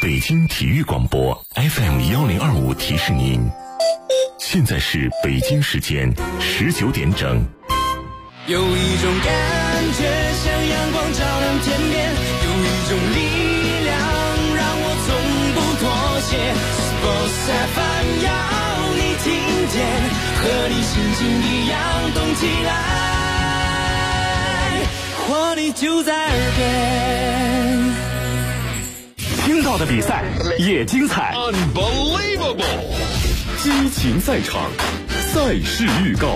北京体育广播 FM1025提示您，现在是北京时间19点整。 有一种感觉像阳光照亮天边，有一种力量让我从不妥协。Sports FM 要你听见，和你心情一样动起来，活力就在耳边。 听到的比赛也精彩 ，Unbelievable！ 激情赛场，赛事预告。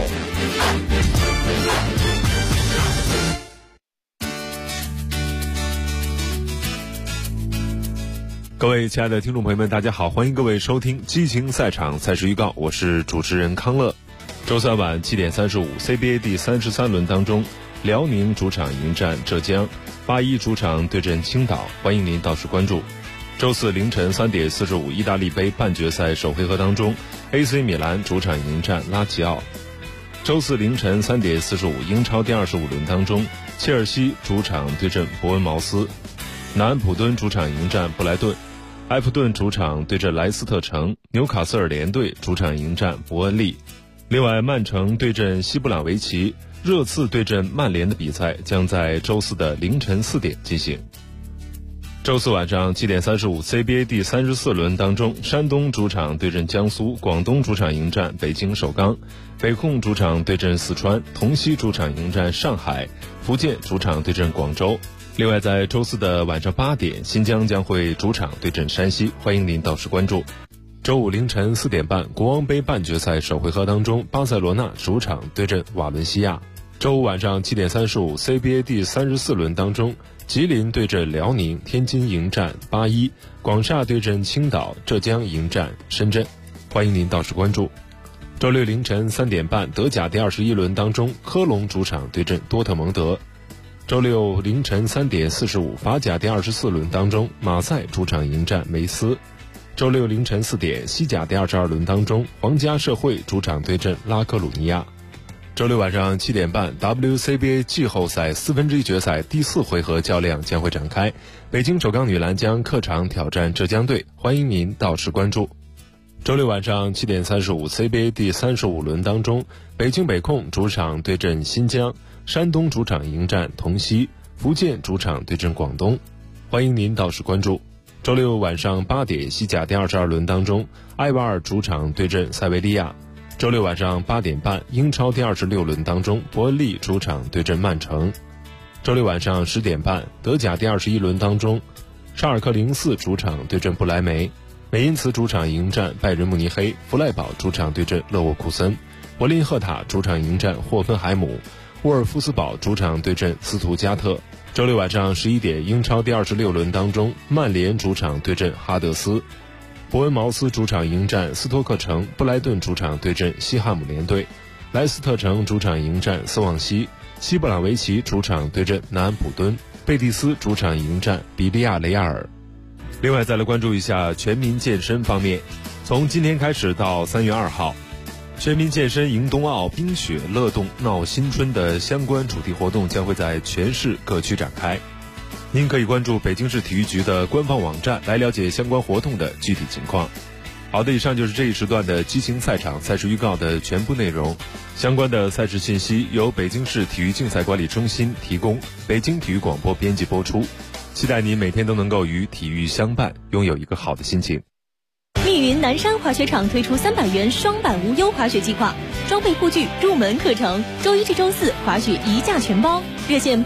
各位亲爱的听众朋友们，大家好，欢迎各位收听激情赛场赛事预告，我是主持人康乐。周三晚7点35 CBA 第33轮当中，辽宁主场迎战浙江，81主场对阵青岛，欢迎您到时关注。周四凌晨3点45意大利杯半决赛首回合当中， AC 米兰主场迎战拉齐奥。周四凌晨3点45英超第25轮当中，切尔西主场对阵伯恩茅斯，南安普敦主场迎战布莱顿，埃弗顿主场对阵莱斯特城，纽卡斯尔联队主场迎战伯恩利。另外，曼城对阵西布朗维奇，热刺对阵曼联的比赛将在周四的凌晨4点进行。周四晚上7点35 CBA 第34轮当中，山东主场对阵江苏，广东主场迎战北京首钢，北控主场对阵四川，同曦主场迎战上海，福建主场对阵广州。另外，在周四的晚上8点，新疆将会主场对阵山西，欢迎您到时关注。周五凌晨4点半，国王杯半决赛首回合当中，巴塞罗那主场对阵瓦伦西亚。周五晚上7点35 CBA 第34轮当中，吉林对阵辽宁，天津迎战81，广厦对阵青岛，浙江迎战深圳，欢迎您到时关注。周六凌晨3点半，德甲第21轮当中，科隆主场对阵多特蒙德。周六凌晨3点45，法甲第24轮当中，马赛主场迎战梅斯。周六凌晨4点，西甲第22轮当中，皇家社会主场对阵拉科鲁尼亚。周六晚上7点半 ，WCBA 季后赛1/4决赛第4回合较量将会展开，北京首钢女篮将客场挑战浙江队，欢迎您到时关注。周六晚上7点35 CBA 第35轮当中，北京北控主场对阵新疆，山东主场迎战同曦，福建主场对阵广东，欢迎您到时关注。周六晚上8点，西甲第22轮当中，埃瓦尔主场对阵塞维利亚。周六晚上8点半，英超第26轮当中，伯恩利主场对阵曼城。周六晚上10点半，德甲第21轮当中，沙尔克04主场对阵不莱梅，美因茨主场迎战拜仁慕尼黑，弗赖堡主场对阵勒沃库森，柏林赫塔主场迎战霍芬海姆，沃尔夫斯堡主场对阵斯图加特。周六晚上11点，英超第26轮当中，曼联主场对阵哈德斯，伯恩茅斯主场迎战斯托克城，布莱顿主场对阵西汉姆联队，莱斯特城主场迎战斯旺西，西布朗维奇主场对阵南安普敦，贝蒂斯主场迎战比利亚雷亚尔。另外再来关注一下全民健身方面，从今天开始到3月2号，全民健身迎冬奥，冰雪乐动闹新春的相关主题活动将会在全市各区展开。您可以关注北京市体育局的官方网站来了解相关活动的具体情况。好的，以上就是这一时段的激情赛场赛事预告的全部内容。相关的赛事信息由北京市体育竞赛管理中心提供，北京体育广播编辑播出。期待您每天都能够与体育相伴，拥有一个好的心情。 密云南山滑雪场推出300元双板无忧滑雪计划，装备护具、入门课程，周一至周四滑雪一价全包，热线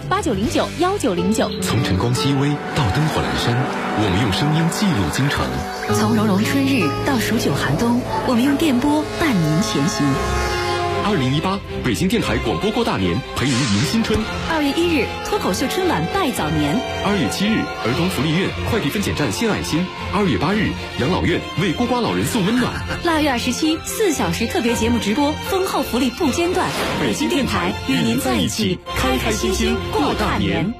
89091909。 从晨光熹微到灯火阑珊，我们用声音记录京城； 从融融春日到数九寒冬，我们用电波伴您前行。 2018北京电台广播过大年，陪您迎新春。 2月1日，脱口秀春晚拜早年。 2月7日，儿童福利院快递分拣站献爱心。2月8日，养老院为孤寡老人送温暖。 腊月27 4小时特别节目直播，丰厚福利不间断。北京电台与您在一起，开开心心过大年。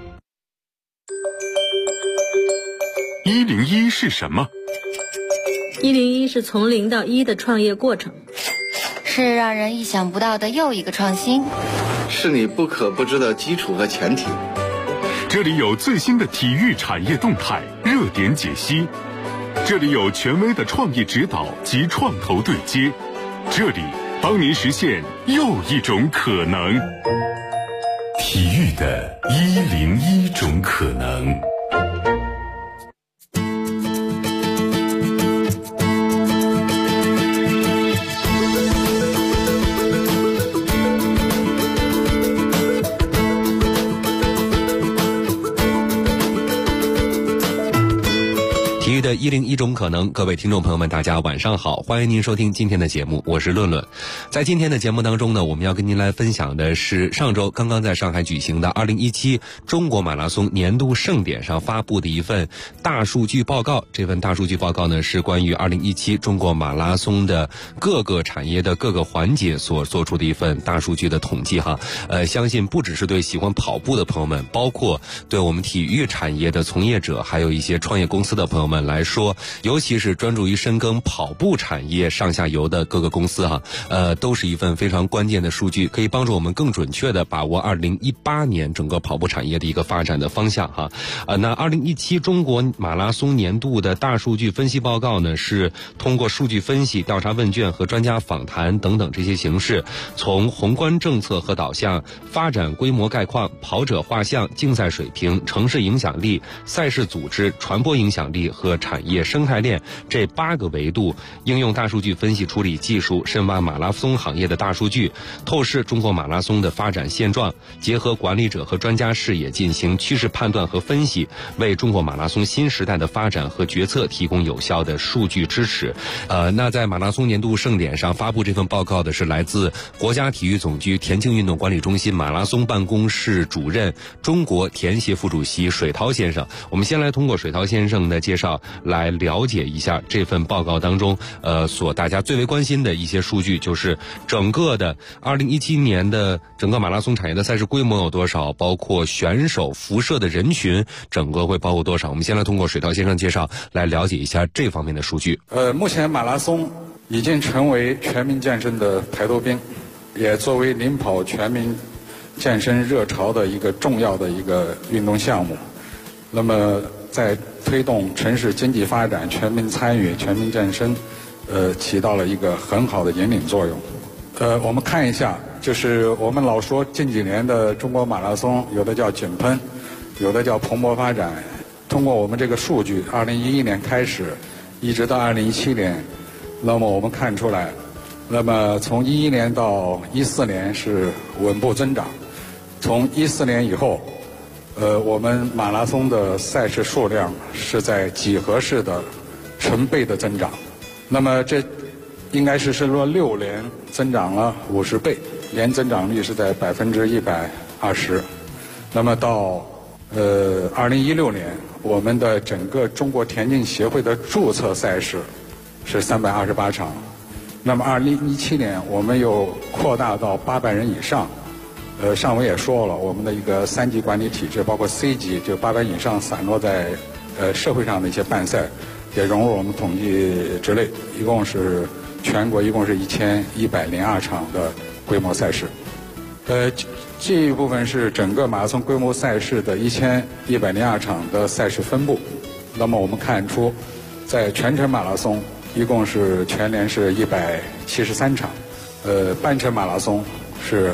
101是什么 ？101是从0到1的创业过程， 是让人意想不到的又一个创新， 是你不可不知的基础和前提。 这里有最新的体育产业动态、热点解析， 这里有权威的创意指导及创投对接，这里帮您实现又一种可能。 体育的101种可能。 体育的101种可能，各位听众朋友们，大家晚上好，欢迎您收听今天的节目，我是论论。在今天的节目当中呢，我们要跟您来分享的是上周刚刚在上海举行的2017中国马拉松年度盛典上发布的一份大数据报告。这份大数据报告呢，是关于2017中国马拉松的各个产业的各个环节所做出的一份大数据的统计哈。相信不只是对喜欢跑步的朋友们，包括对我们体育产业的从业者，还有一些创业公司的朋友们来说，尤其是专注于深耕跑步产业上下游的各个公司哈，都是一份非常关键的数据，可以帮助我们更准确的把握2018年整个跑步产业的一个发展的方向哈。那2017中国马拉松年度的大数据分析报告呢，是通过数据分析、调查问卷和专家访谈等等这些形式，从宏观政策和导向、发展规模概况、跑者画像、竞赛水平、城市影响力、赛事组织、传播影响力和产业生态链这8个维度，应用大数据分析处理技术，深挖马拉松行业的大数据，透视中国马拉松的发展现状，结合管理者和专家视野进行趋势判断和分析，为中国马拉松新时代的发展和决策提供有效的数据支持。那在马拉松年度盛典上发布这份报告的是来自国家体育总局田径运动管理中心马拉松办公室主任、中国田协副主席水涛先生。我们先来通过水涛先生的介绍来了解一下这份报告当中所大家最为关心的一些数据，就是整个的2017年的整个马拉松产业的赛事规模有多少，包括选手辐射的人群整个会包括多少。我们先来通过水涛先生介绍来了解一下这方面的数据。 目前马拉松已经成为全民健身的排头兵，也作为领跑全民健身热潮的一个重要的一个运动项目。那么在推动城市经济发展、全民参与、全民健身，起到了一个很好的引领作用。我们看一下，就是我们老说近几年的中国马拉松，有的叫井喷，有的叫蓬勃发展。通过我们这个数据，2011年开始，一直到2017年，那么我们看出来，那么从11年到14年是稳步增长，从14年以后。我们马拉松的赛事数量是在几何式的成倍的增长，那么这应该是说6年增长了50倍，年增长率是在120%。那么到2016年，我们的整个中国田径协会的注册赛事是328场，那么2017年我们又扩大到800人以上。上文也说了，我们的一个3级管理体制，包括 C 级，就800以上散落在社会上的一些办赛，也融入我们统计之内。一共是全国一共是1102场的规模赛事。这一部分是整个马拉松规模赛事的1102场的赛事分布。那么我们看出，在全程马拉松一共是全年是173场，半程马拉松是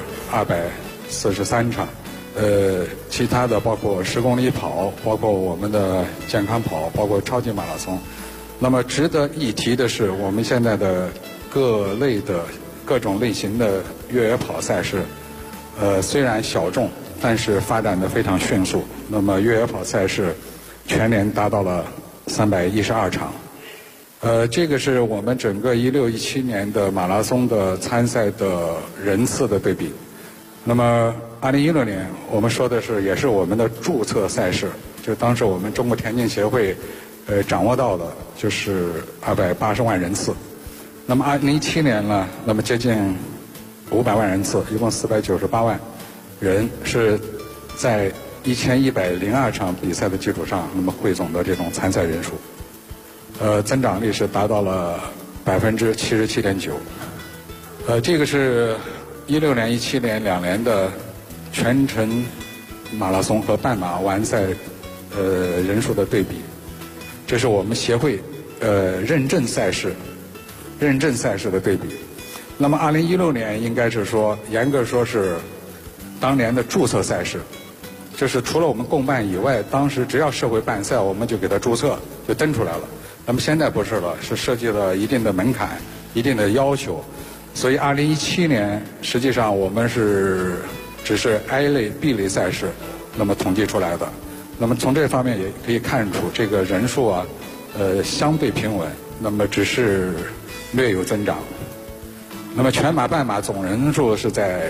243场，其他的包括10公里跑，包括我们的健康跑，包括超级马拉松。那么值得一提的是，我们现在的各种类型的越野跑赛事，虽然小众，但是发展的非常迅速。那么越野跑赛事全年达到了312场。这个是我们整个16、17年的马拉松的参赛的人次的对比。那么2016年我们说的是也是我们的注册赛事，就当时我们中国田径协会掌握到的就是280万人次。那么2017年呢，那么接近500万人次，一共498万人是在1102场比赛的基础上，那么汇总的这种参赛人数。增长率是达到了77.9%。这个是16年、17年2年的全程马拉松和半马完赛人数的对比。这是我们协会认证赛事的对比。那么2016年应该是说严格说是当年的注册赛事，就是除了我们共办以外，当时只要社会办赛，我们就给它注册，就登出来了。那么现在不是了，是设计了一定的门槛、一定的要求。所以2017年实际上我们只是 A 类、B 类赛事那么统计出来的。那么从这方面也可以看出，这个人数啊，相对平稳，那么只是略有增长。那么全马、半马总人数是在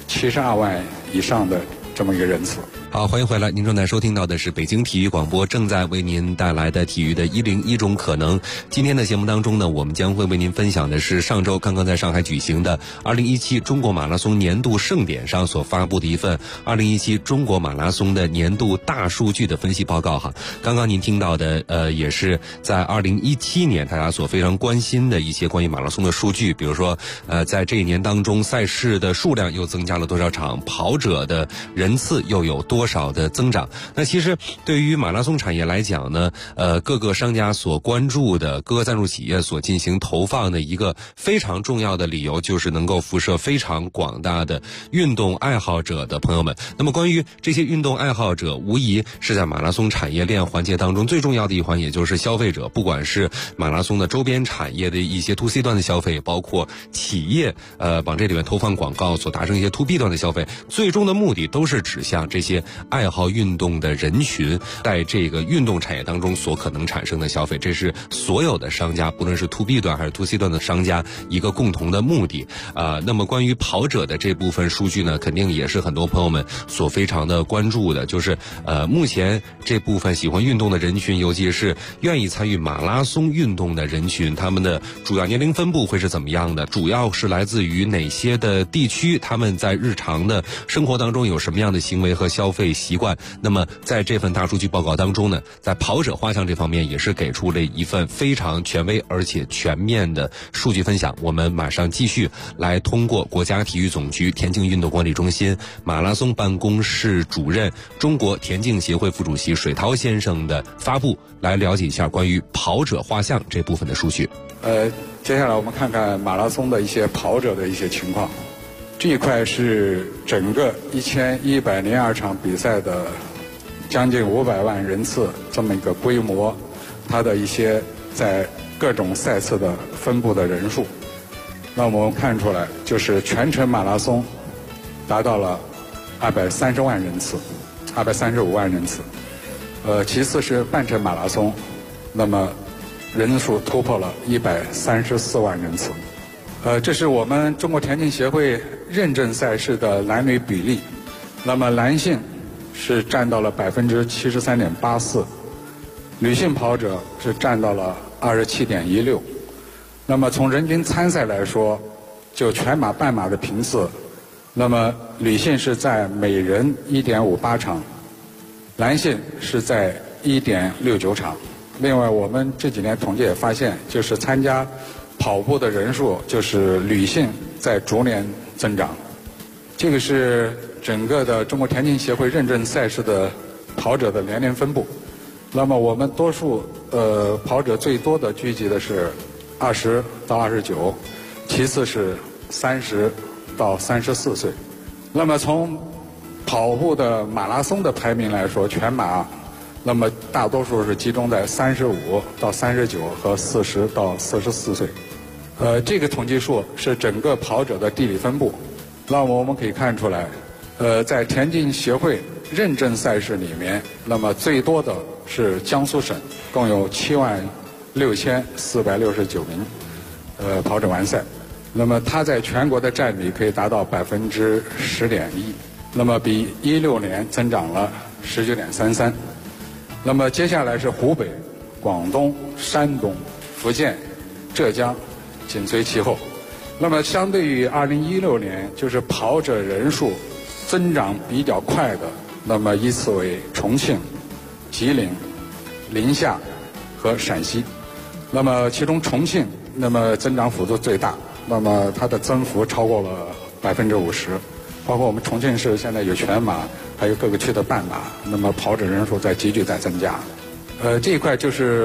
72万以上的这么一个人次。 好，欢迎回来，您正在收听到的是北京体育广播正在为您带来的体育的101种可能。今天的节目当中呢，我们将会为您分享的是上周刚刚在上海举行的2017中国马拉松年度盛典上所发布的一份2017中国马拉松的年度大数据的分析报告哈。刚刚您听到的也是在2017年大家所非常关心的一些关于马拉松的数据，比如说在这一年当中赛事的数量又增加了多少场，跑者的人次又有多少的增长。那其实对于马拉松产业来讲呢，各个商家所关注的，各个赞助企业所进行投放的一个非常重要的理由，就是能够辐射非常广大的运动爱好者的朋友们。那么关于这些运动爱好者，无疑是在马拉松产业链环节当中最重要的一环，也就是消费者，不管是马拉松的周边产业的一些 to C 端的消费，包括企业往这里面投放广告所达成一些 to B 端的消费，最终的目的都是指向这些爱好运动的人群在这个运动产业当中所可能产生的消费，这是所有的商家，不论是 to B 端还是 to C 端的商家一个共同的目的。那么关于跑者的这部分数据呢，肯定也是很多朋友们所非常的关注的，就是目前这部分喜欢运动的人群，尤其是愿意参与马拉松运动的人群，他们的主要年龄分布会是怎么样的？主要是来自于哪些的地区？他们在日常的生活当中有什么样的行为和消费习惯？那么在这份大数据报告当中呢，在跑者画像这方面也是给出了一份非常权威而且全面的数据分享。我们马上继续来通过国家体育总局田径运动管理中心马拉松办公室主任、中国田径协会副主席水涛先生的发布，来了解一下关于跑者画像这部分的数据。 接下来我们看看马拉松的一些跑者的一些情况。这一块是整个1102场比赛的将近500万人次这么一个规模，它的一些在各种赛次的分布的人数。那我们看出来，就是全程马拉松达到了230万人次，235万人次。其次是半程马拉松，那么人数突破了134万人次。这是我们中国田径协会认证赛事的男女比例。那么男性是占到了73.84%，女性跑者是占到了27.16%。那么从人均参赛来说，就全马、半马的频次，那么女性是在每人1.58场，男性是在1.69场。另外，我们这几年统计也发现，就是参加跑步的人数，就是女性在逐年增长。这个是整个的中国田径协会认证赛事的跑者的年龄分布。那么我们多数跑者最多的聚集的是20到29，其次是30到34岁。那么从跑步的马拉松的排名来说，全马那么大多数是集中在35到39和40到44岁。这个统计数是整个跑者的地理分布。那么我们可以看出来，在田径协会认证赛事里面，那么最多的是江苏省，共有76469名跑者完赛。那么它在全国的占比可以达到10.1%，那么比16年增长了19.33%。那么接下来是湖北、广东、山东、福建、浙江紧随其后。那么相对于2016年，就是跑者人数增长比较快的，那么依次为重庆、吉林、宁夏和陕西。那么其中重庆那么增长幅度最大，那么它的增幅超过了50%。包括我们重庆市现在有全马，还有各个区的半马，那么跑者人数在急剧在增加。这一块就是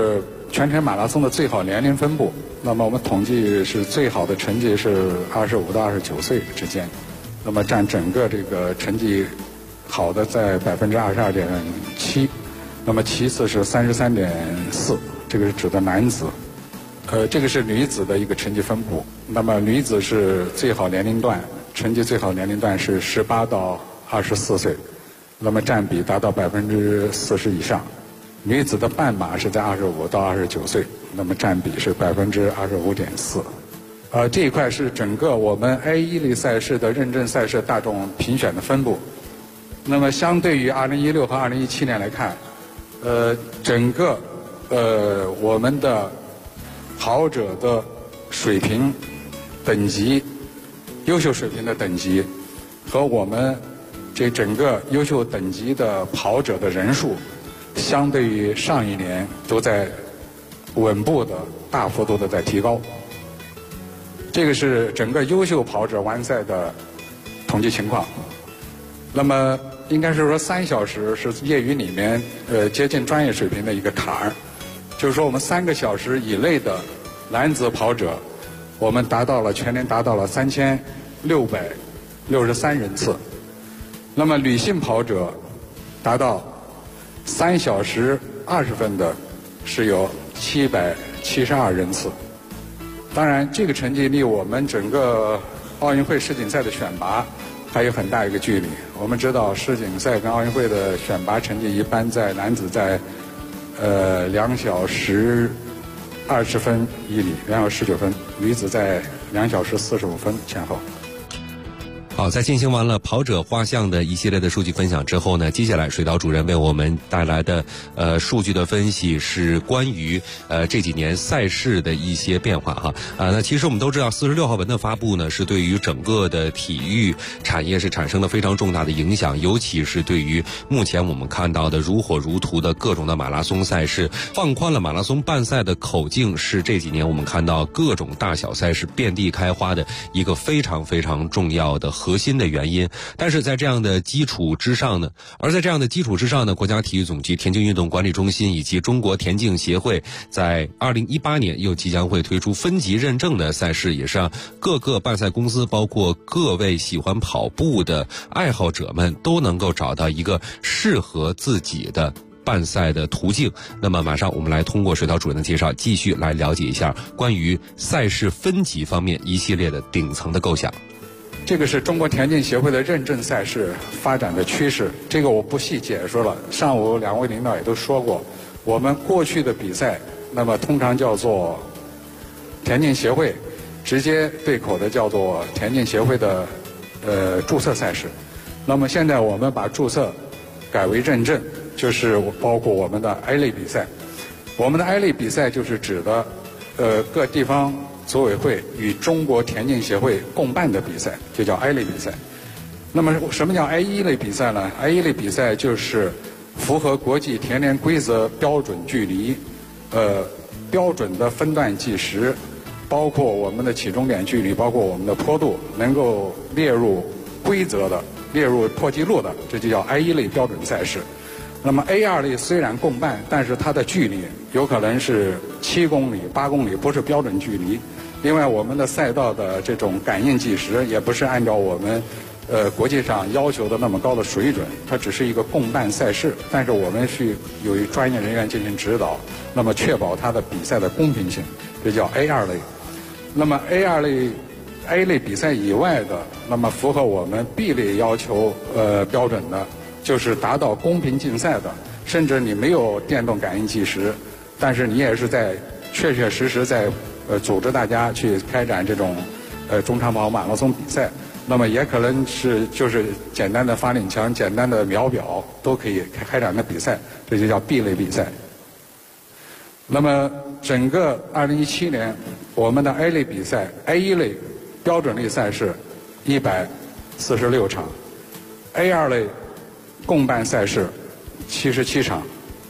全程马拉松的最好年龄分布。那么我们统计是最好的成绩是25到29岁之间，那么占整个这个成绩好的在22.7%，那么其次是33.4%，这个是指的男子。这个是女子的一个成绩分布。那么女子是最好年龄段，成绩最好年龄段是18到24岁，那么占比达到40%以上。女子的半马是在25到29岁，那么占比是25.4%。这一块是整个我们 A1 类赛事的认证赛事大众评选的分布。那么相对于2016和2017年来看，整个我们的跑者的水平等级、优秀水平的等级和我们这整个优秀等级的跑者的人数，相对于上一年都在稳步的大幅度的在提高。这个是整个优秀跑者完赛的统计情况。那么应该是说3小时是业余里面接近专业水平的一个坎儿。就是说我们3个小时以内的男子跑者，我们全年达到了3663人次。那么女性跑者达到3小时20分的是有772人次。当然这个成绩离我们整个奥运会世锦赛的选拔还有很大一个距离。我们知道世锦赛跟奥运会的选拔成绩一般在男子在2小时20分以里，2小时19分，女子在2小时45分前后。 好，在进行完了跑者画像的一系列的数据分享之后呢，接下来水岛主任为我们带来的数据的分析是关于这几年赛事的一些变化哈。那其实我们都知道46号文的发布呢，是对于整个的体育产业是产生了非常重大的影响，尤其是对于目前我们看到的如火如荼的各种的马拉松赛事，放宽了马拉松办赛的口径，是这几年我们看到各种大小赛事遍地开花的一个非常非常重要的核心的原因。但是在这样的基础之上呢，国家体育总局田径运动管理中心以及中国田径协会在2018年又即将会推出分级认证的赛事，也是让各个办赛公司包括各位喜欢跑步的爱好者们都能够找到一个适合自己的办赛的途径。那么马上我们来通过水岛主任的介绍，继续来了解一下关于赛事分级方面一系列的顶层的构想。 这个是中国田径协会的认证赛事发展的趋势，这个我不细解说了。上午2位领导也都说过，我们过去的比赛，那么通常叫做田径协会直接对口的叫做田径协会的注册赛事。那么现在我们把注册改为认证，就是包括我们的 A 类比赛。我们的 A 类比赛就是指的各地方组委会与中国田径协会共办的比赛，就叫 A 类比赛。那么什么叫 A1 类比赛呢？ A1 类比赛就是符合国际田联规则标准距离，标准的分段计时，包括我们的起终点距离，包括我们的坡度，能够列入规则的、列入破纪录的，这就叫 A1 类标准赛事。那么 A2 类虽然共办，但是它的距离有可能是7公里、8公里，不是标准距离。另外，我们的赛道的这种感应计时也不是按照我们国际上要求的那么高的水准，它只是一个共办赛事，但是我们是有专业人员进行指导，那么确保它的比赛的公平性，这叫 A2 类。那么 A 类比赛以外的，那么符合我们 B 类要求标准的，就是达到公平竞赛的，甚至你没有电动感应计时，但是你也是在确确实实在组织大家去开展这种中长跑马拉松比赛，那么也可能是就是简单的发领枪、简单的秒表都可以开展的比赛，这就叫 B 类比赛。那么整个2017年，我们的 A 类比赛 A1 类标准类赛事146场， A2 类共办赛事77场，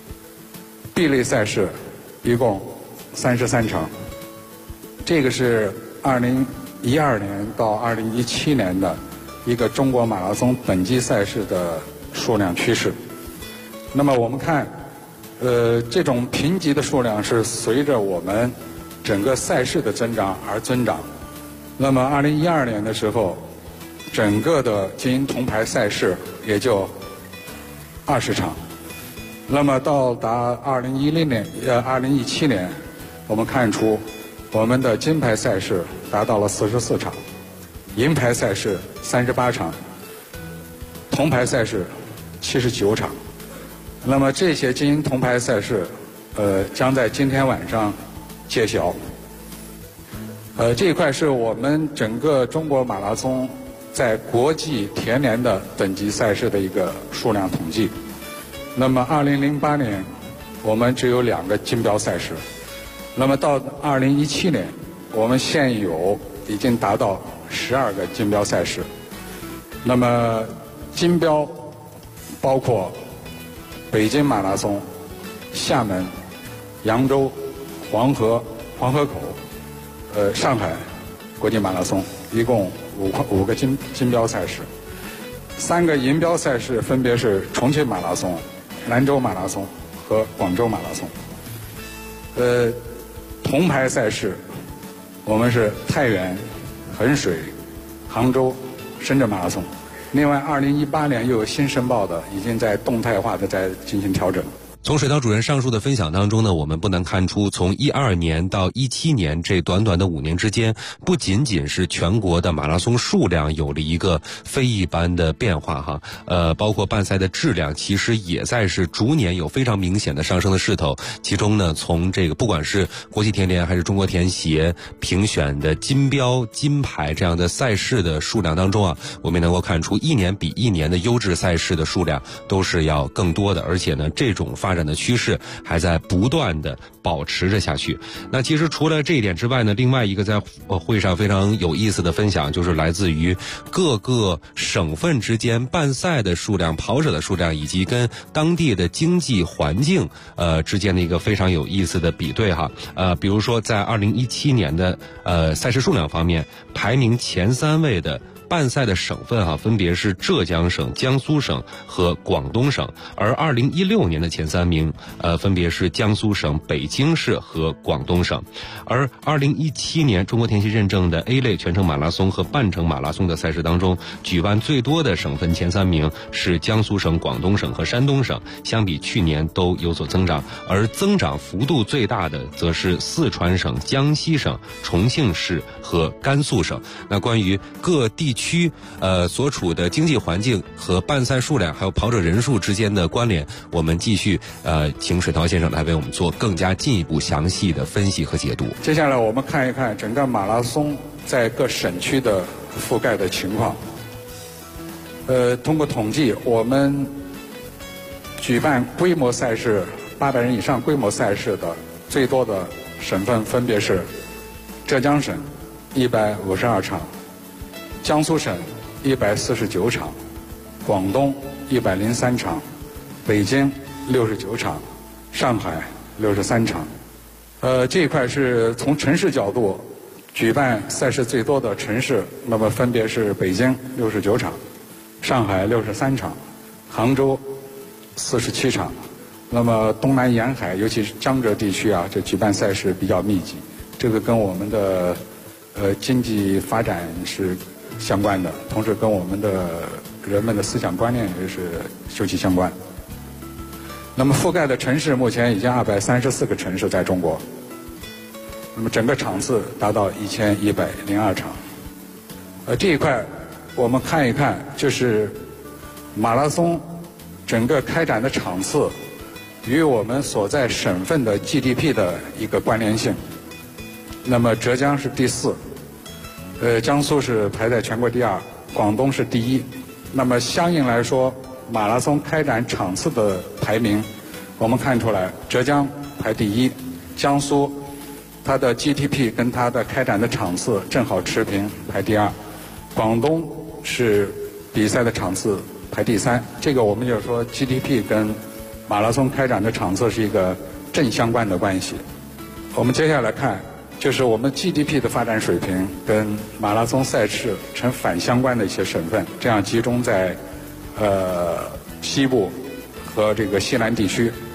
B 类赛事一共33场。这个是2012年到2017年的一个中国马拉松本级赛事的数量趋势。那么我们看这种评级的数量是随着我们整个赛事的增长而增长。那么2012年的时候，整个的金银铜牌赛事也就20场。那么到达2017年，我们看出我们的金牌赛事达到了44场，银牌赛事38场，铜牌赛事79场。那么这些金银铜牌赛事，将在今天晚上揭晓。这一块是我们整个中国马拉松在国际田联的等级赛事的一个数量统计。那么2008年，我们只有2个金标赛事。那么到2017年，我们现有已经达到12个金标赛事。那么金标包括北京马拉松、厦门、扬州、黄河口、上海国际马拉松，一共5个金标赛事。3个银标赛事分别是重庆马拉松、兰州马拉松和广州马拉松。铜牌赛事我们是太原、衡水、杭州、深圳马拉松。另外2018年又有新申报的，已经在动态化的在进行调整。 从水稻主任上述的分享当中呢，我们不难看出，从12年到17年这短短的5年之间，不仅仅是全国的马拉松数量有了一个非一般的变化哈，包括办赛的质量其实也在是逐年有非常明显的上升的势头。其中呢，从这个不管是国际田联还是中国田协评选的金标、金牌这样的赛事的数量当中啊，我们也能够看出一年比一年的优质赛事的数量都是要更多的，而且呢，这种发展的趋势还在不断的保持着下去。那其实除了这一点之外呢，另外一个在会上非常有意思的分享，就是来自于各个省份之间办赛的数量、跑者的数量，以及跟当地的经济环境之间的一个非常有意思的比对哈。比如说在2017年的赛事数量方面，排名前3位的办赛的省份分别是浙江省、江苏省和广东省，而2016年的前3名分别是江苏省、北京市和广东省。而2017年中国田协认证的 A 类全程马拉松和半程马拉松的赛事当中，举办最多的省份前3名是江苏省、广东省和山东省，相比去年都有所增长，而增长幅度最大的则是四川省、江西省、重庆市和甘肃省。那关于各地区所处的经济环境和办赛数量还有跑者人数之间的关联，我们继续请水涛先生来为我们做更加进一步详细的分析和解读。 接下来我们看一看整个马拉松在各省区的覆盖的情况。通过统计，我们举办规模赛事800人以上规模赛事的最多的省份分别是浙江省152场，江苏省149场，广东103场，北京69场，上海63场。这一块是从城市角度举办赛事最多的城市，那么分别是北京69场，上海63场，杭州47场。那么东南沿海，尤其是江浙地区这举办赛事比较密集，这个跟我们的经济发展是相关的，同时跟我们的人们的思想观念也是休戚相关。那么覆盖的城市目前已经234个城市在中国，那么整个场次达到1102场。这一块我们看一看，就是马拉松整个开展的场次与我们所在省份的 GDP 的一个关联性。那么浙江是第4，江苏是排在全国第2，广东是第1。那么相应来说，马拉松开展场次的排名，我们看出来，浙江排第1，江苏它的 GDP 跟它的开展的场次正好持平，排第2，广东是比赛的场次排第3。这个我们就说 GDP 跟马拉松开展的场次是一个正相关的关系。我们接下来看，就是我们 GDP 的发展水平跟马拉松赛事呈反相关的一些省份，这样集中在西部和这个西南地区。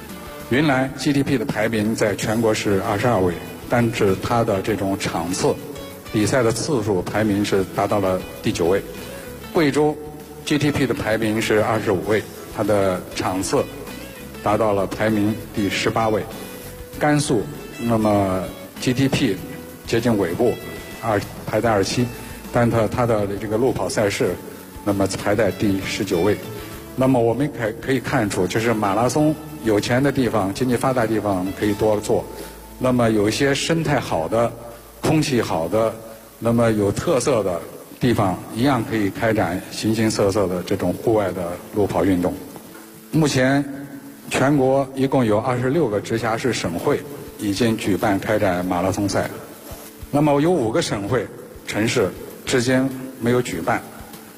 云南 GDP 的排名在全国是22位，但是它的这种场次、比赛的次数排名是达到了第9位。贵州 GDP 的排名是25位，它的场次达到了排名第18位。甘肃那么 GDP 接近尾部，排在27，但它的这个路跑赛事那么排在第19位。那么我们可以看出，就是马拉松有钱的地方、经济发达的地方可以多做，那么有一些生态好的、空气好的、那么有特色的地方，一样可以开展形形色色的这种户外的路跑运动。目前全国一共有26个直辖市省会已经举办开展马拉松赛，那么有5个省会城市至今没有举办，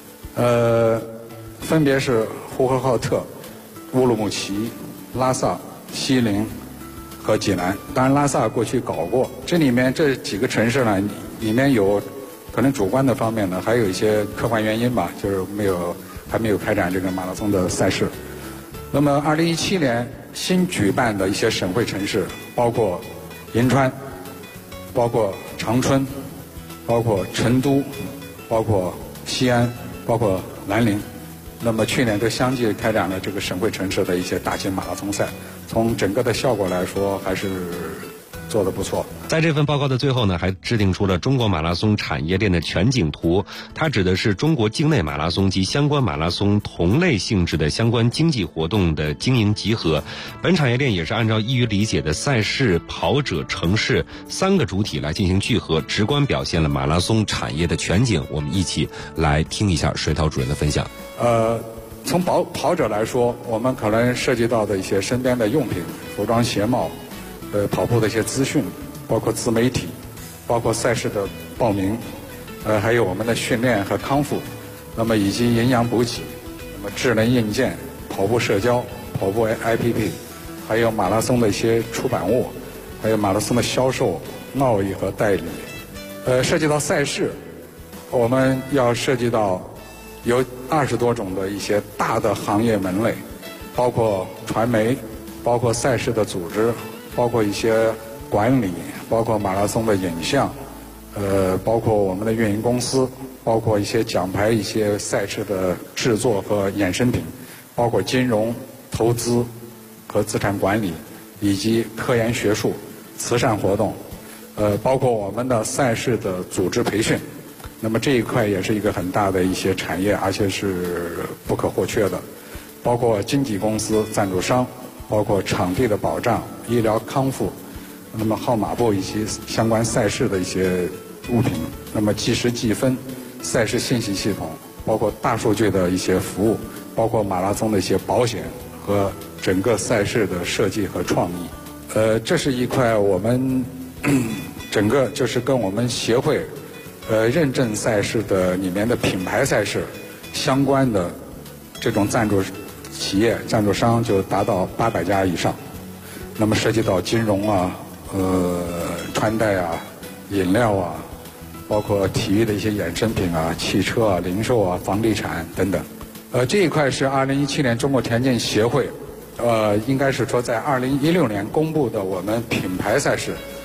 分别是呼和浩特、乌鲁木齐、拉萨、锡林和济南。当然拉萨过去搞过，这里面这几个城市呢，里面有可能主观的方面呢，还有一些客观原因吧，就是还没有开展这个马拉松的赛事。那么2017年新举办的一些省会城市，包括银川、包括长春、包括成都、包括西安、包括南宁。那么去年都相继开展了这个省会城市的一些大型马拉松赛，从整个的效果来说还是做得不错。 在这份报告的最后呢，还制定出了中国马拉松产业链的全景图，它指的是中国境内马拉松及相关马拉松同类性质的相关经济活动的经营集合。本产业链也是按照易于理解的赛事、跑者、城市3个主体来进行聚合，直观表现了马拉松产业的全景。我们一起来听一下水涛主任的分享。 从跑者来说，我们可能涉及到的一些身边的用品、服装鞋帽，跑步的一些资讯，包括自媒体，包括赛事的报名，还有我们的训练和康复，那么以及营养补给，那么智能硬件、跑步社交、跑步 APP， 还有马拉松的一些出版物，还有马拉松的销售、贸易和代理。涉及到赛事，我们要涉及到有20多种的一些大的行业门类，包括传媒，包括赛事的组织，包括一些管理，包括马拉松的影像，包括我们的运营公司，包括一些奖牌、一些赛事的制作和衍生品，包括金融、投资和资产管理，以及科研学术、慈善活动，包括我们的赛事的组织培训。那么这一块也是一个很大的一些产业，而且是不可或缺的，包括经纪公司、赞助商，包括场地的保障、医疗康复，那么号码布以及相关赛事的一些物品，那么计时计分、赛事信息系统，包括大数据的一些服务，包括马拉松的一些保险和整个赛事的设计和创意。这是一块我们整个就是跟我们协会认证赛事的里面的品牌赛事相关的这种赞助企业、赞助商就达到800家以上。那么涉及到金融啊、穿戴啊、饮料啊，包括体育的一些衍生品啊、汽车啊、零售啊、房地产等等。这一块是2017年中国田径协会应该是说在2016年公布的我们品牌赛事